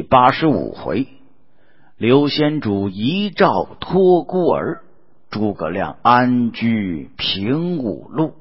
85回，刘先主遗诏托孤儿，诸葛亮安居平武路。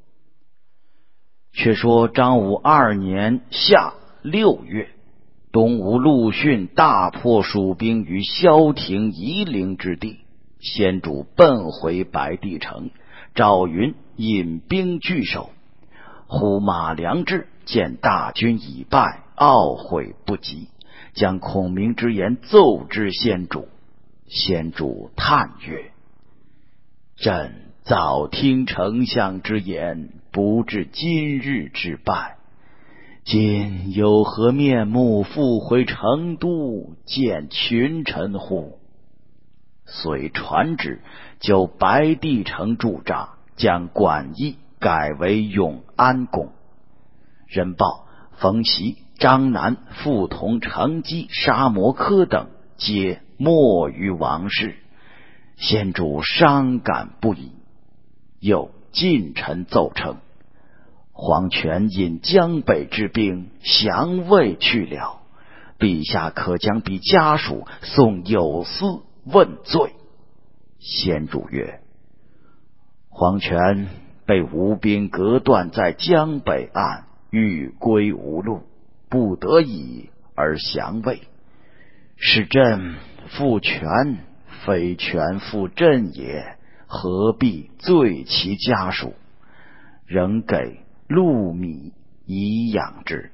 却说张武2年夏6月，东吴陆逊大破蜀兵于萧亭夷陵之地，先主奔回白帝城，赵云引兵拒守。呼马良智见大军已败，懊悔不及，将孔明之言奏知先主。先主叹曰：朕早听丞相之言，不至今日之败，今有何面目复回成都见群臣乎？遂传旨就白帝城驻扎，将馆驿改为永安宫。人报冯习、张南、傅同、程基、沙摩柯等皆没于王室，先主伤感不已。又近臣奏称，黄权引江北之兵降魏去了，陛下可将彼家属送有司问罪。先主曰：黄权被吴兵隔断在江北岸，欲归无路，不得已而降魏。是朕负权，非权负朕也，何必罪其家属？仍给禄米以养之。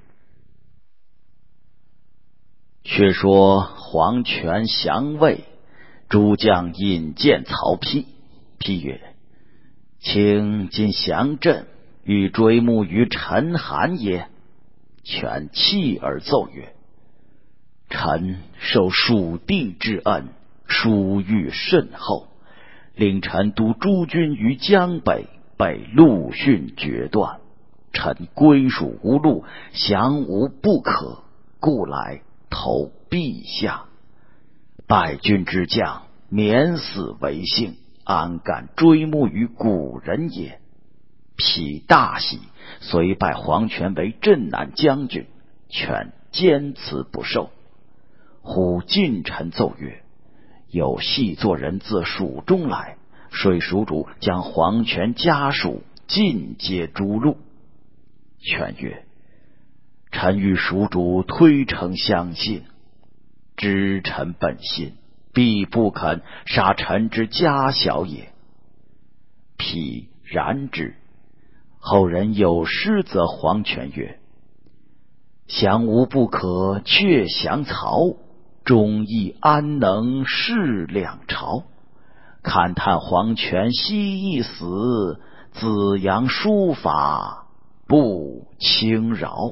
却说黄权降魏，诸将引荐曹丕，丕曰：卿今降朕，欲追慕于陈韩也。权泣而奏曰：臣受蜀地之恩，殊遇甚厚，令臣督诸军于江北，被陆逊决断，臣归属无路，降吴不可，故来投陛下。败军之将，免死为幸，安敢追慕于古人也？丕大喜，遂拜黄权为镇南将军，权坚持不受。忽近臣奏曰：有细作人自蜀中来，说蜀主将黄权家属尽皆诛戮。权曰：臣与蜀主推诚相信，知臣本心，必不肯杀臣之家小也。丕然之。后人有诗则黄权曰：降吴不可却降曹，忠义安能事两朝？勘探黄权惜一死，子阳书法不轻饶。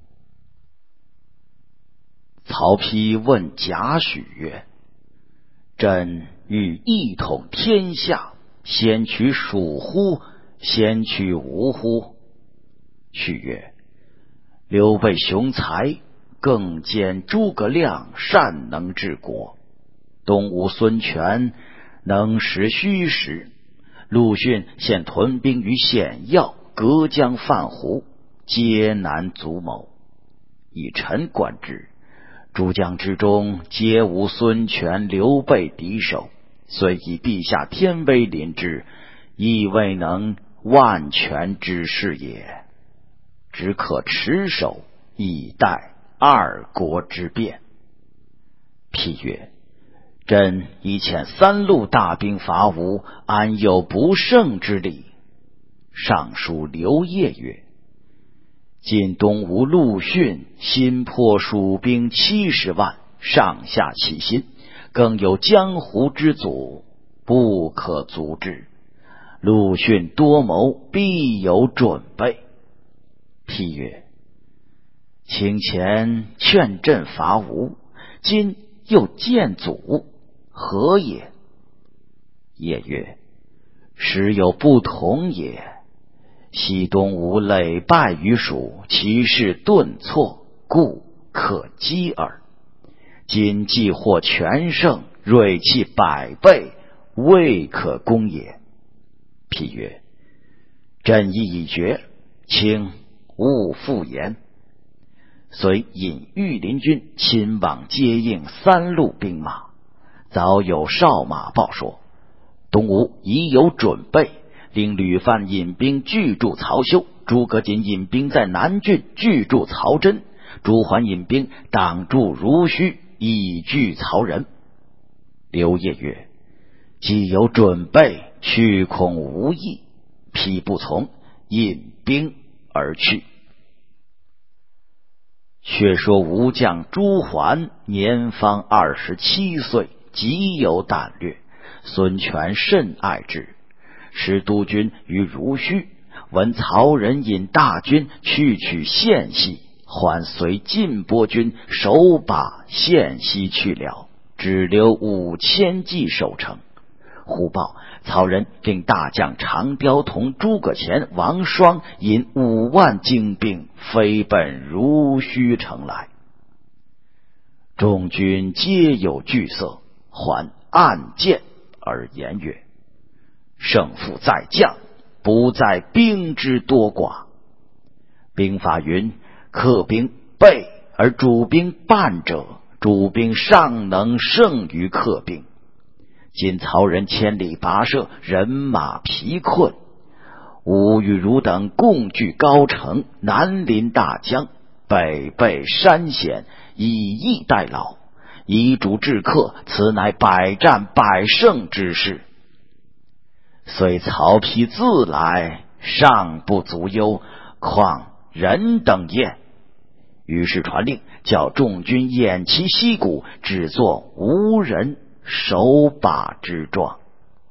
曹丕问贾诩曰：朕欲一统天下，先取蜀乎？先取吴乎？诩曰：刘备雄才，更见诸葛亮善能治国，东吴孙权能识虚实，陆逊现屯兵于险要，隔江泛湖，皆难足谋。以臣观之，诸将之中，皆无孙权、刘备敌手，虽以陛下天威临之，亦未能万全之事也，只可持守，以待二国之变。丕曰：朕已遣3路大兵伐吴，安有不胜之理？尚书刘烨曰：今东吴陆逊新破蜀兵70万，上下齐心，更有江湖之阻，不可阻之。陆逊多谋，必有准备。丕曰：卿前劝朕伐吴，今又见阻，何也？烨曰：实有不同也。西东吴累败于蜀，其势顿挫，故可击耳。今既获全胜，锐气100倍，未可攻也。丕曰：朕意已决，请勿复言。 遂引御林军亲往接应3路兵马。早有哨马报说，东吴已有准备，令吕范引兵拒驻曹休，诸葛瑾引兵在南郡拒驻曹真，朱桓引兵挡住濡须，以拒曹仁。刘烨曰：既有准备，去恐无益，匹不从，引兵而去。却说吴将朱桓年方27岁，极有胆略，孙权甚爱之。使督军于濡须，闻曹仁引大军去取县系，缓随晋波军手把县西去了，只留5000骑守城。忽报曹仁令大将长雕同诸葛虔、王双引5万精兵飞奔濡须城来。众军皆有惧色，还暗箭而言曰：胜负在将，不在兵之多寡。兵法云：客兵备而主兵半者，主兵尚能胜于客兵。今曹仁千里跋涉，人马疲困，吾与汝等共据高城，南临大江，北备山险，以逸待劳，以主制客，此乃百战百胜之事。虽曹丕自来，尚不足忧，况人等也。于是传令，叫众军偃旗息鼓，只作无人手把之状。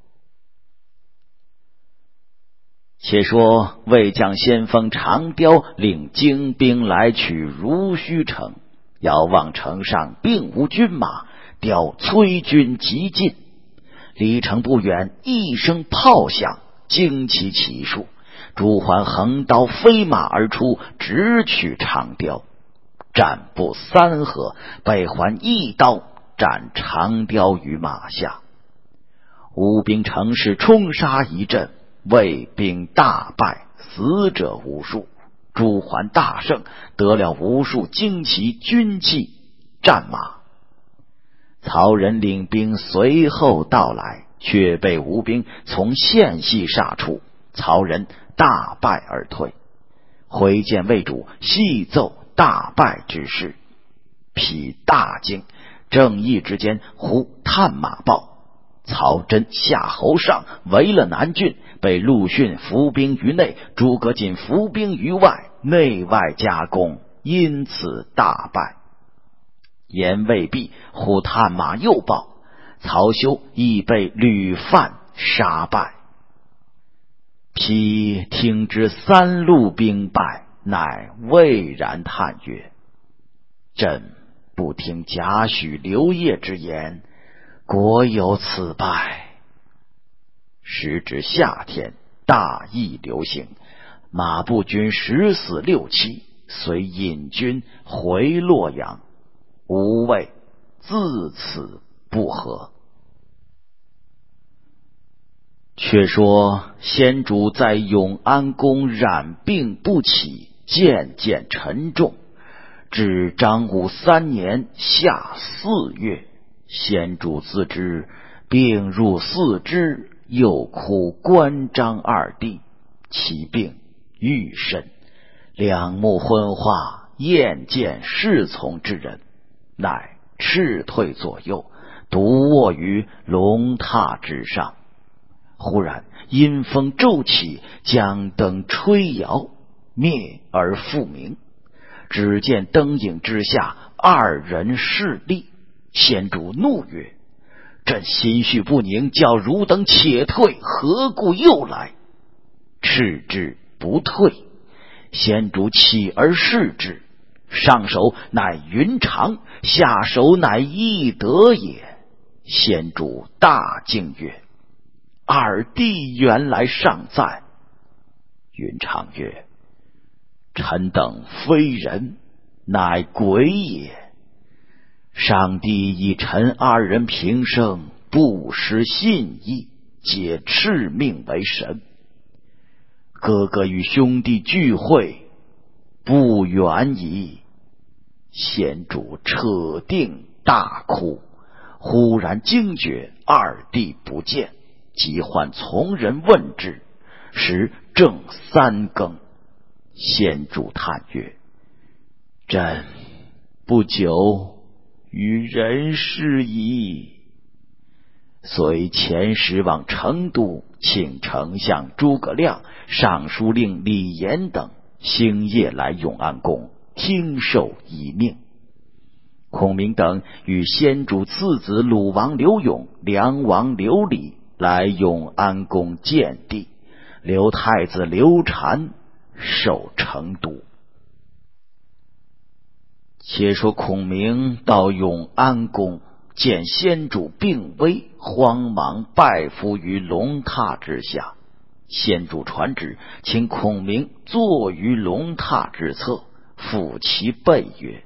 且说魏将先锋长雕领精兵来取濡须城，遥望城上并无军马，雕催军急进。离城不远，一声炮响，惊起骑数。朱桓横刀飞马而出，直取长雕。战不3合，被桓一刀斩长雕于马下。吴兵乘势冲杀一阵，魏兵大败，死者无数。朱桓大胜，得了无数旌旗、军器、战马。曹仁领兵随后到来，却被吴兵从县系杀出，曹仁大败而退。回见魏主，细奏大败之事。丕大惊，正义之间，忽探马报，曹真、夏侯尚围了南郡，被陆逊伏兵于内，诸葛瑾伏兵于外，内外夹攻，因此大败。言未毕，忽探马又报，曹休亦被吕范杀败。丕听之3路兵败，乃蔚然叹曰：朕不听贾诩、刘烨之言，果有此败。时值夏天，大疫流行，马步军10死6七，遂引军回洛阳。吴魏自此不和。却说先主在永安宫染病不起，渐渐沉重。至章武3年夏4月，先主自知病入4肢，又哭关张2弟，其病愈甚，两目昏化，厌见侍从之人，乃斥退左右，独卧于龙榻之上。忽然阴风骤起，将灯吹摇，灭而复明。只见灯影之下2人侍立。先主怒曰：朕心绪不宁，叫汝等且退，何故又来？斥之不退。先主起而视之，上手乃云长，下手乃翼德也。先主大惊曰：二弟原来尚在。云长曰：臣等非人，乃鬼也。上帝以臣2人平生，不失信义，皆敕命为神。哥哥与兄弟聚会，不远矣。 先主扯定大哭，忽然惊觉二弟不见，即唤从人问之，时正3更。先主叹曰：朕不久于人世矣。遂遣使往成都，请丞相诸葛亮、尚书令李严等星夜来永安宫听受遗命。孔明等与先主次子鲁王刘永、梁王刘礼来永安宫见帝，留太子刘禅守成都。且说孔明到永安宫，见先主病危，慌忙拜伏于龙榻之下。先主传旨，请孔明坐于龙榻之侧，抚其背曰：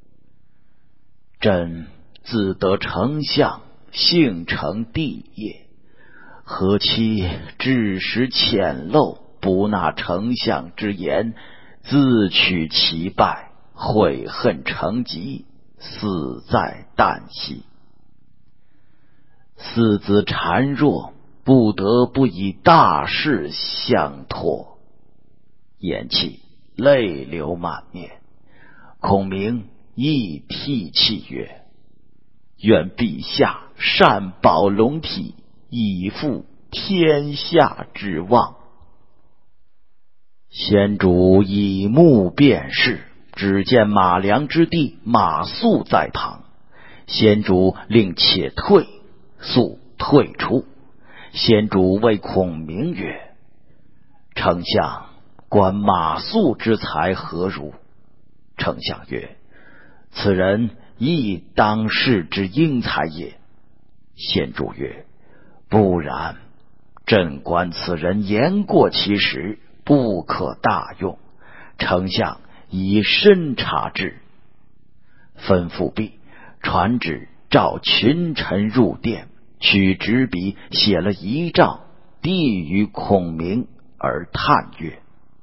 朕自得丞相，幸承帝业，何期治时浅陋，不纳丞相之言，自取其败，悔恨成疾，死在旦夕。四子孱弱，不得不以大事相托，言讫，泪流满面。孔明亦涕泣曰：愿陛下善保龙体，以复天下之望。先主以目辨视，只见马良之弟马谡在旁。先主令且退，谡退出。先主谓孔明曰：丞相观马谡之才何如？丞相曰：此人亦当世之英才也。先主曰：不然，朕观此人言过其实，不可大用，丞相以深察之。吩咐毕，传旨召群臣入殿，取纸笔写了遗诏，递于孔明，而叹曰：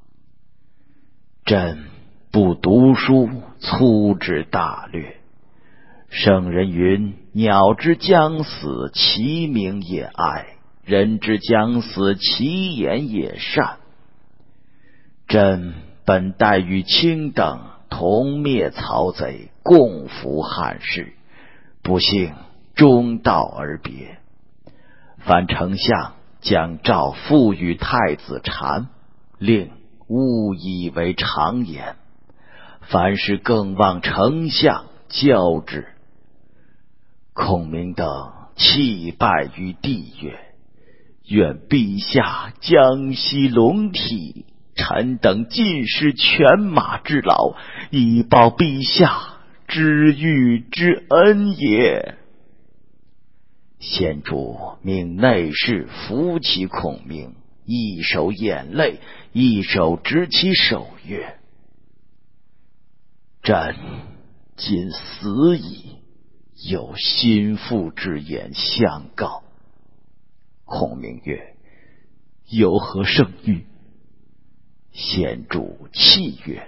朕不读书，粗知大略。圣人云：鸟之将死，其鸣也哀；人之将死，其言也善。朕本待与卿等同灭曹贼，共扶汉室，不幸中道而别。凡丞相将诏付与太子禅，令勿以为常言，凡事更望丞相教之。孔明等泣拜于地曰：愿陛下江西龙体，臣等尽施犬马之劳，以报陛下知遇之恩也。先主命内侍扶起孔明，一手眼泪，一手执其手曰：朕今死矣，有心腹之言相告。孔明曰：有何圣谕？先主泣曰：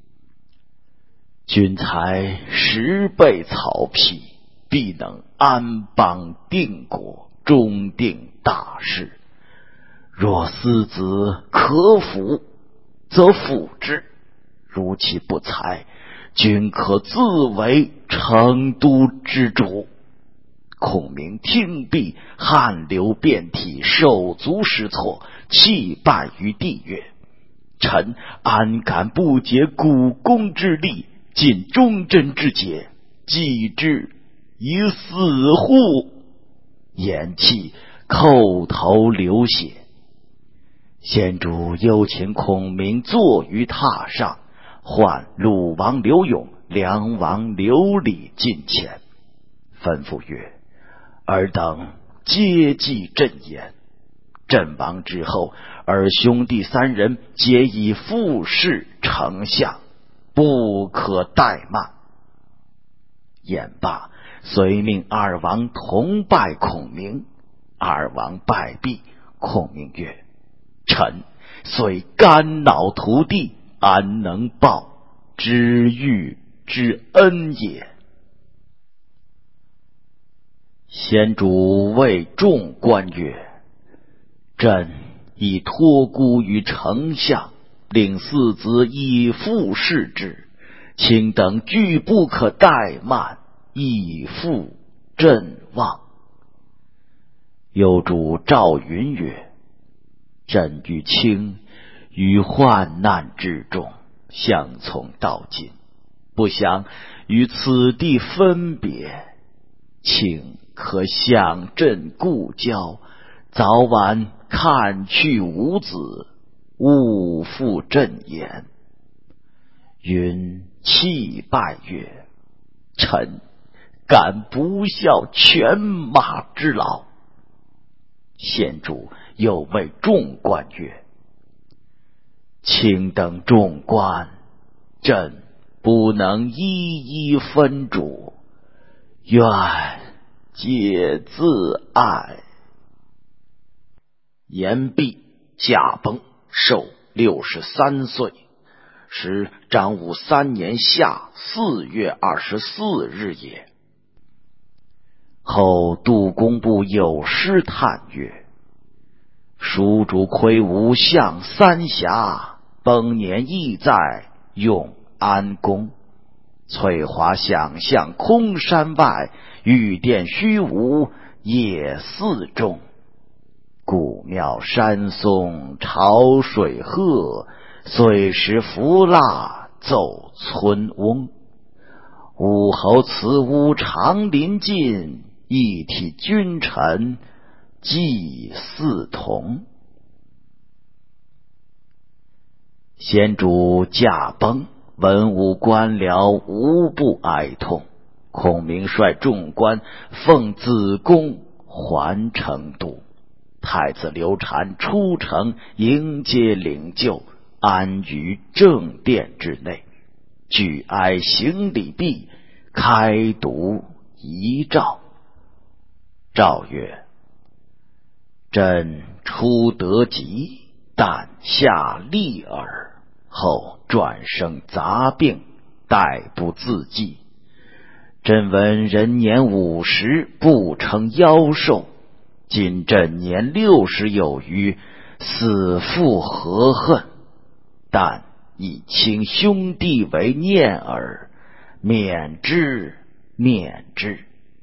君才10倍曹丕，必能安邦定国，终定大事。若思子可辅，则辅之；如其不才，君可自为成都之主。孔明听毕，汗流遍体，手足失措，泣拜于地曰：臣安敢不竭股肱之力，尽忠贞之节，继之以死乎？言讫，叩头流血。先主又请孔明坐于榻上，唤鲁王刘永、梁王刘礼近前，吩咐曰：尔等皆记朕言，朕亡之后，尔兄弟3人皆以副侍丞相，不可怠慢。言罢，遂命2王同拜孔明。2王拜毕，孔明曰：臣虽肝脑涂地，安能报知遇之恩也。”先主谓众官曰：“朕已托孤于丞相，令四子以父视之，卿等俱不可怠慢，以复朕望。”右主赵云曰：“朕与卿于患难之中相从到今，不想于此地分别，卿可向朕故交，早晚看去无子，勿负朕言。”云泣拜曰：“臣敢不效犬马之劳。”先主又谓众官曰：“卿等众官，朕不能一一分主，愿皆自爱。”言毕，驾崩，寿63岁，时张武3年夏4月24日也。后杜工部有诗叹曰：“蜀主魁梧向三峡，崩年亦在永安宫。翠华想象空山外，玉殿虚无夜寺中。古庙山松潮水鹤，岁时扶蜡奏村翁。武侯祠屋长林尽，一体君臣祭祀同。”先主驾崩，文武官僚无不哀痛。孔明率众官奉子贡还成都。太子刘禅出城迎接领救，安于正殿之内，举哀行礼毕，开读遗诏。诏曰：“朕初得疾，但下利耳，后转生杂病，殆不自济。朕闻人年50，不成夭寿。今朕年60有余，死复何恨？但以亲兄弟为念耳，免之，免之。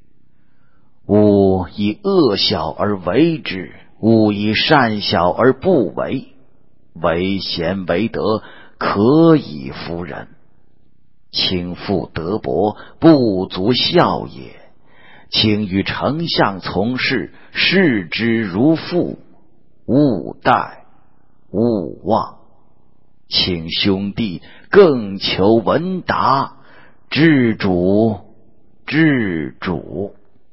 吾以恶小而为之，吾以善小而不为。为贤为德，可以服人。卿父德薄，不足孝也。卿与丞相从事，视之如父，勿怠勿忘。请兄弟更求闻达，治主治主。”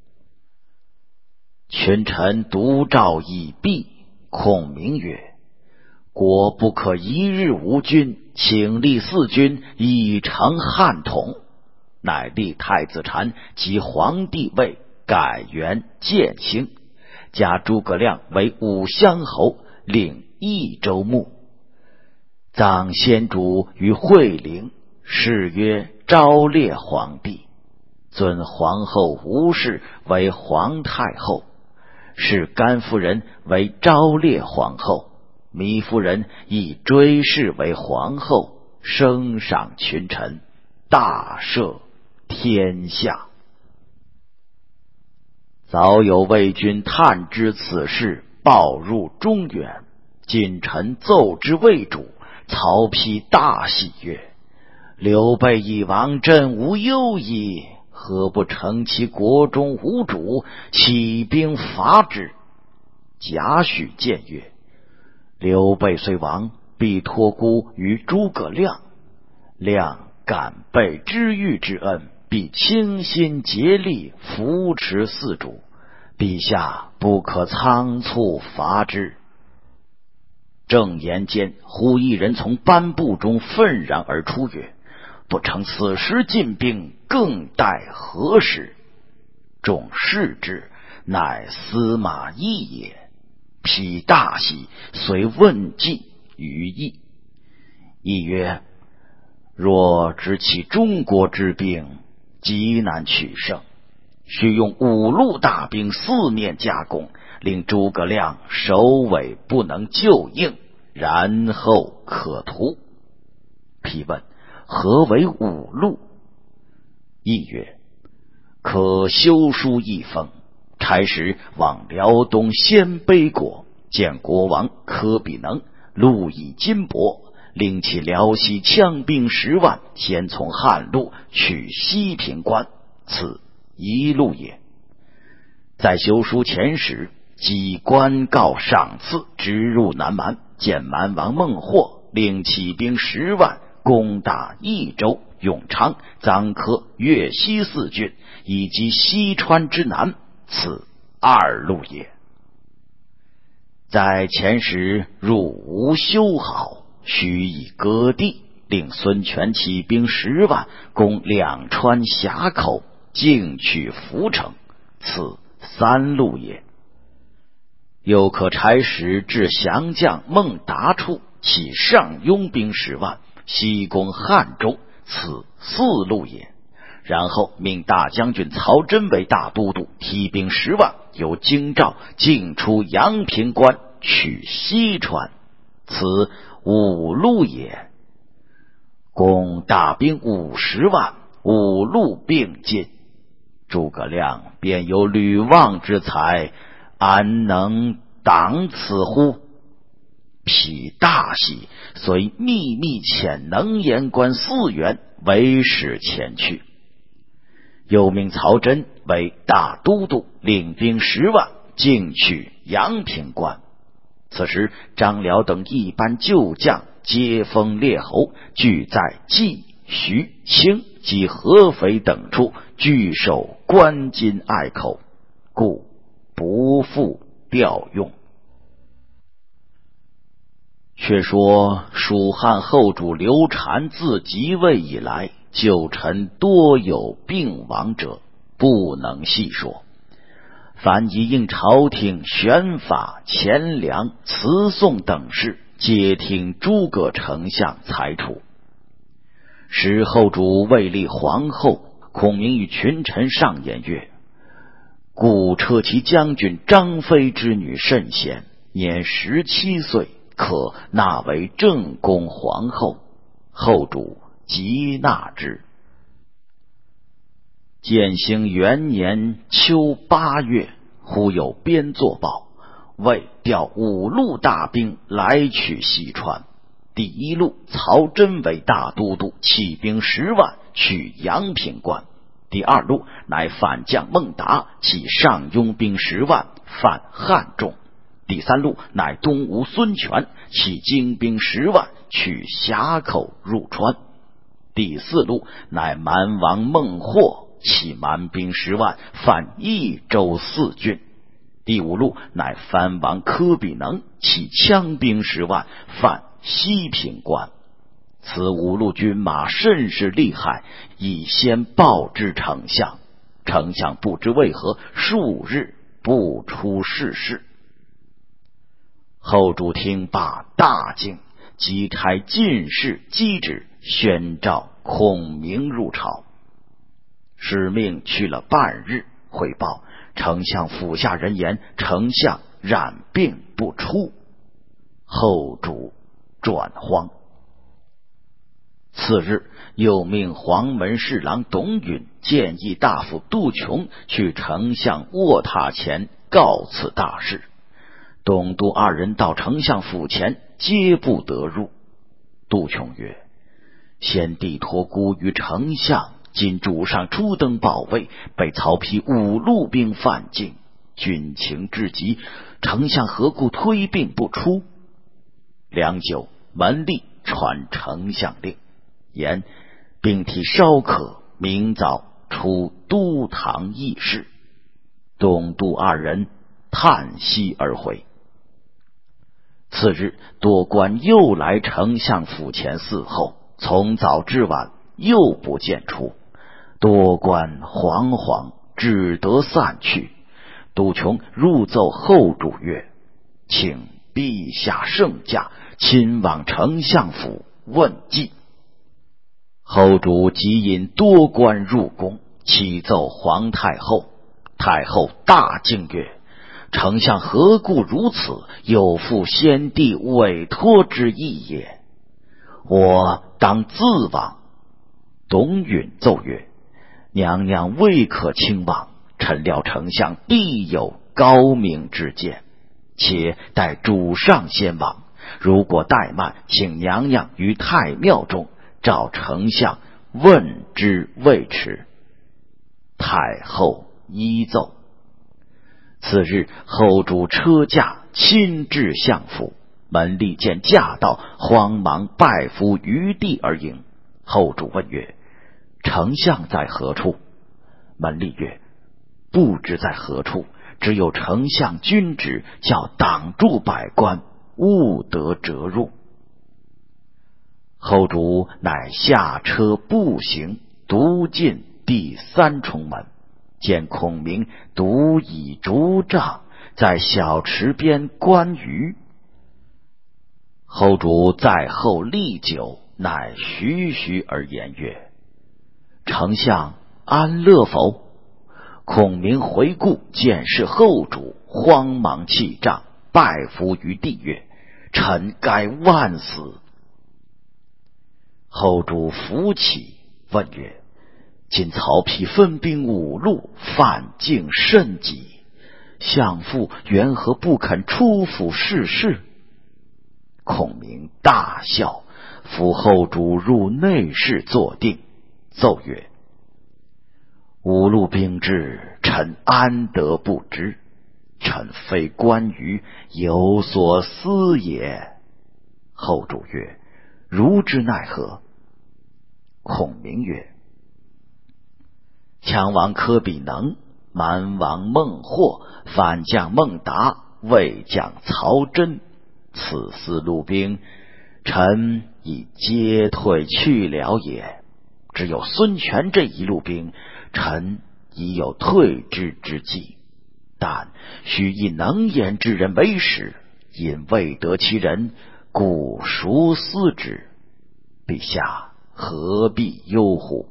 群臣读诏已毕，孔明曰：“国不可一日无君，请立4君，以成汉统。”乃立太子禅即皇帝位，改元建兴，加诸葛亮为武乡侯，领益州牧。葬先主于惠陵，谥曰昭烈皇帝。尊皇后吴氏为皇太后，谥甘夫人为昭烈皇后，糜夫人亦追谥为皇后，升赏群臣，大赦天下。早有魏军探知此事，报入中原。今臣奏之魏主，曹丕大喜曰：“刘备已亡，朕无忧矣。何不乘其国中无主，起兵伐之？”贾诩谏曰：“刘备虽亡，必托孤于诸葛亮。亮感备知遇之恩，必倾心竭力扶持四主，陛下不可仓促伐之。”正言间，忽一人从班布中愤然而出曰：“不成此时进兵，更待何时？”众视之，乃司马懿也。丕大喜，遂问计于懿。懿曰：“ 若知其中国之兵极难取胜，须用5路大兵四面夹攻，令诸葛亮首尾不能救应，然后可图。批问：何为5路？意曰：可修书一封，差使往辽东鲜卑国，见国王柯比能，路以金帛，令其辽西羌兵10万，先从汉路取西平关，此1路也。在修书前时，即官告赏赐，直入南蛮，见蛮王孟获，令起兵10万，攻打益州、永昌、臧科、越西4郡，以及西川之南，此2路也。在前时入吴修好，须以割地，令孙权起兵10万，攻两川峡口，进取涪城，此3路也。又可差使至降将孟达处，起上庸兵10万，西攻汉中，此4路也。然后命大将军曹真为大都督，提兵10万，由京兆进出阳平关，取西川，此5路也。攻大兵50万，5路并进，诸葛亮便有吕望之才，安能挡此乎？痞大喜，遂秘密遣能言官4员为使前去。又命曹真为大都督，领兵10万，进取阳平关。此时张辽等一班旧将皆封列侯，聚在济、徐、清及合肥等处，据守关津隘口，故不复调用。却说蜀汉后主刘禅自即位以来，旧臣多有病亡者，不能细说。凡以应朝廷选法、钱粮、辞送等事，皆听诸葛丞相裁处。时后主位立皇后，孔明与群臣上言曰：故车骑将军张飞之女甚贤，年17岁，可纳为正宫皇后。后主即纳之。建兴元年秋8月，忽有边作报，魏调5路大兵来取西川。第1路曹真为大都督，起兵10万，取阳平关。第2路乃反将孟达，起上庸兵10万，犯汉中。第3路乃东吴孙权，起精兵10万，取峡口入川。第4路乃蛮王孟获，起蛮兵10万，犯益州4郡。第5路乃藩王柯比能，起羌兵10万，犯西平关。此5路军马甚是厉害，已先报之丞相。丞相不知为何数日不出仕事。后主听罢大惊，即差进士击之，宣召孔明入朝。使命去了半日，汇报丞相府下人言，丞相染病不出。后主转慌。次日，又命黄门侍郎董允、谏议大夫杜琼去丞相卧榻前告此大事。董杜2人到丞相府前，皆不得入。杜琼曰：先帝托孤于丞相，今主上初登保卫，被曹丕5路兵犯境，军情至急，丞相何故推病不出？良久，门吏传丞相令，言病体稍可，明早出都堂议事。董杜2人叹息而回。次日，多官又来丞相府前伺候，从早至晚又不见出，多官惶惶，只得散去。杜琼入奏后主曰：请陛下圣驾，亲往丞相府问计。 后主即引多官入宫，启奏皇太后。太后大惊曰：丞相何故如此？有负先帝委托之意也。我当自往。董允奏曰：娘娘未可轻往，臣料丞相必有高明之见，且待主上先往。如果怠慢，请娘娘于太庙中召丞相问之未迟。太后依奏。次日，后主车驾亲至相府，门吏见驾到，慌忙拜伏于地而迎。后主问曰：丞相在何处？门吏曰：不知在何处，只有丞相君旨，叫挡住百官，勿得折入。后主乃下车步行，独进第3重门，见孔明独倚竹杖，在小池边观鱼。后主在后立久，乃徐徐而言曰：丞相安乐否？孔明回顾，见是后主，慌忙弃杖，拜伏于地曰：臣该万死。后主扶起，问曰：今曹丕分兵5路，犯境甚急，相父缘何不肯出府试事？孔明大笑，扶后主入内室坐定，奏曰：5路兵至，臣安得不知？臣非关羽，有所思也。后主曰：如之奈何？孔明曰：羌王柯比能、蛮王孟获、反将孟达、魏将曹真，此4路兵，臣已皆退去了也。只有孙权这1路兵，臣已有退之之计，但须以能言之人为使，因未得其人，故孰思之？陛下何必忧乎？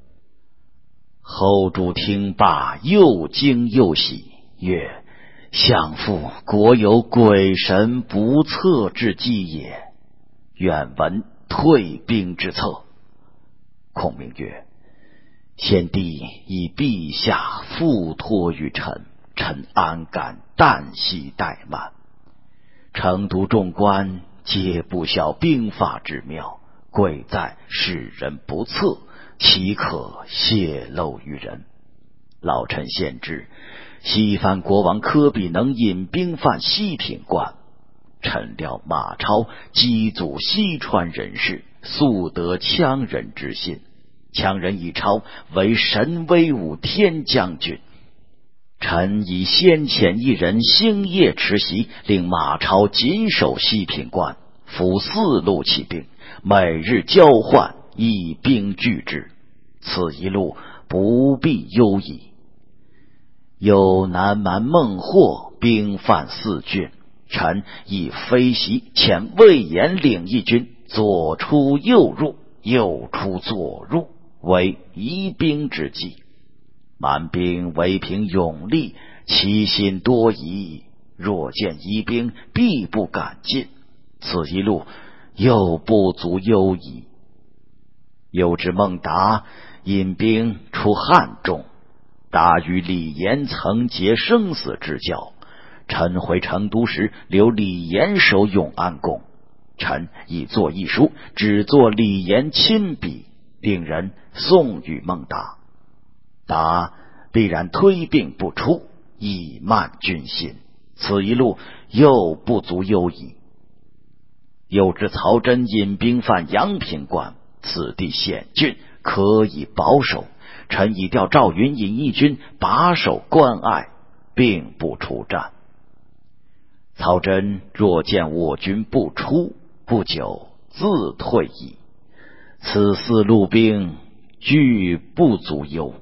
后主听罢，又惊又喜，曰：相父果有鬼神不测之计也，愿闻退兵之策。孔明曰：先帝以陛下付托于臣，臣安敢旦夕怠慢？成都众官皆不晓兵法之妙，贵在使人不测，岂可泄露于人？老臣先知，西番国王柯比能引兵犯西平关，臣料马超激阻西川人士，素得羌人之心。羌人以超为神威武天将军，臣以先遣一人星夜持袭，令马超紧守西平关，伏4路起兵，每日交换，以兵拒之。此1路不必忧矣。有南蛮孟获兵犯4郡，臣以飞袭遣魏延领一军，左出右入，右出左入，为疑兵之计。蛮兵唯凭勇力，其心多疑，若见疑兵，必不敢进。此1路又不足忧矣。又知孟达引兵出汉中，达与李严曾结生死之交。臣回成都时，留李严守永安宫。臣已作一书，只作李严亲笔，令人送与孟达。达必然推病不出，以慢军心。此1路又不足忧矣。又知曹真引兵犯阳平关，此地险峻，可以保守。臣已调赵云引一军把守关隘，并不出战。曹真若见我军不出，不久自退矣。此4路兵俱不足忧。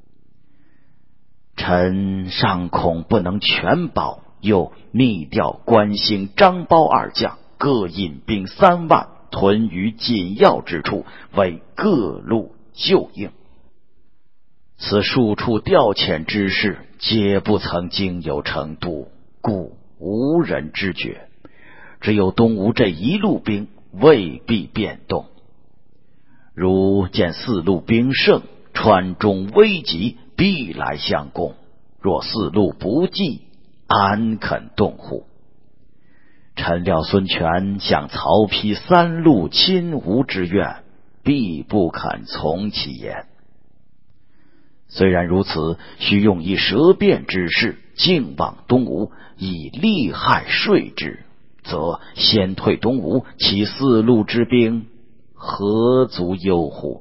臣尚恐不能全保，又密调关兴、张苞2将，各引兵3万， 屯于紧要之处，为各路救应。此数处调遣之事，皆不曾经由成都，故无人知觉。只有东吴这一路兵未必变动。如见四路兵胜，川中危急，必来相攻。若四路不济，安肯动乎？臣料孙权向曹丕三路亲吴之愿，必不肯从其言。虽然如此，须用以舌辩之势，敬望东吴，以利害说之，则先退东吴，其四路之兵何足忧乎？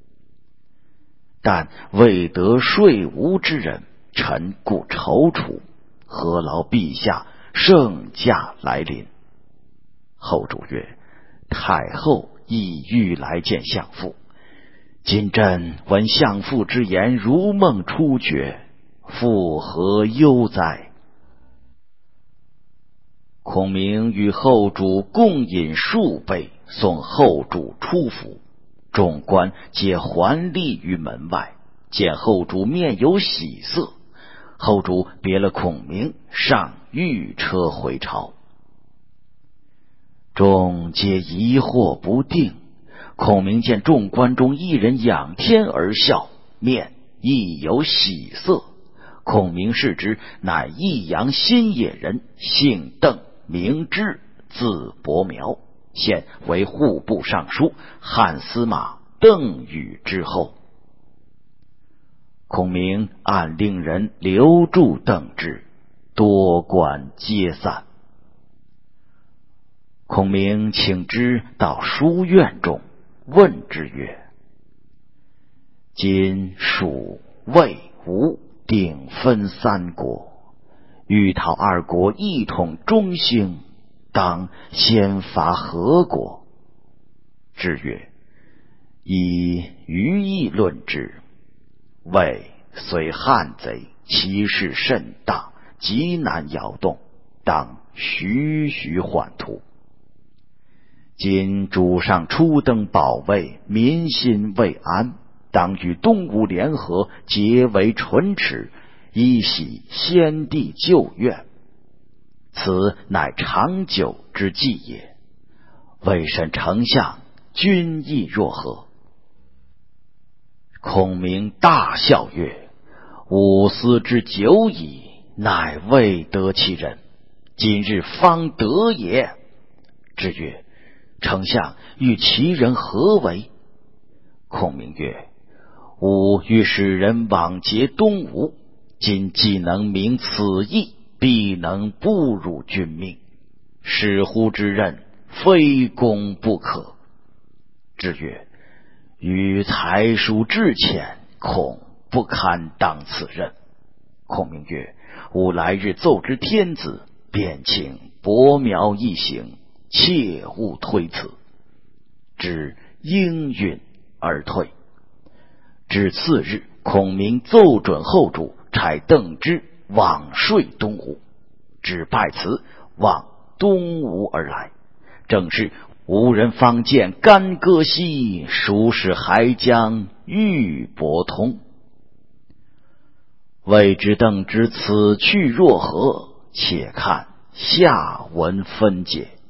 但未得说吴之人，臣故踌躇，何劳陛下圣驾来临？后主曰：太后亦欲来见相父。今朕闻相父之言如梦初觉，复何忧哉？孔明与后主共饮数杯，送后主出府，众官皆环立于门外，见后主面有喜色。后主别了孔明，上御车回朝。众皆疑惑不定。孔明见众官中一人仰天而笑，面亦有喜色。孔明视之，乃益阳新野人，姓邓，名芝，字伯苗，现为户部尚书，汉司马邓禹之后。孔明暗令人留住邓芝，多官皆散。孔明请之到书院中，问之曰：今蜀魏吴鼎分三国，欲讨二国一统中兴，当先伐何国？之曰：以愚意论之，魏虽汉贼，其势甚大，极难摇动，当徐徐缓图。今主上初登保卫，民心未安，当与东吴联合，结为唇齿，以喜先帝旧愿，此乃长久之计也。未审丞相，君意若何？孔明大笑曰：吾思之久矣，乃未得其人，今日方得也。之曰：丞相欲其人何为？孔明曰：吾欲使人往结东吴，今既能明此意，必能不辱君命。使乎之任，非攻不可。之曰：余才疏志浅，恐不堪当此任。孔明曰：吾来日奏之天子，便请伯苗一行，切勿推辞。之应允而退。至次日，孔明奏准后主，差邓芝往说东吴。只拜辞，往东吴而来。正是吴人方见干戈兮，孰是还将玉帛通。未知邓芝此去若何？且看下文分解。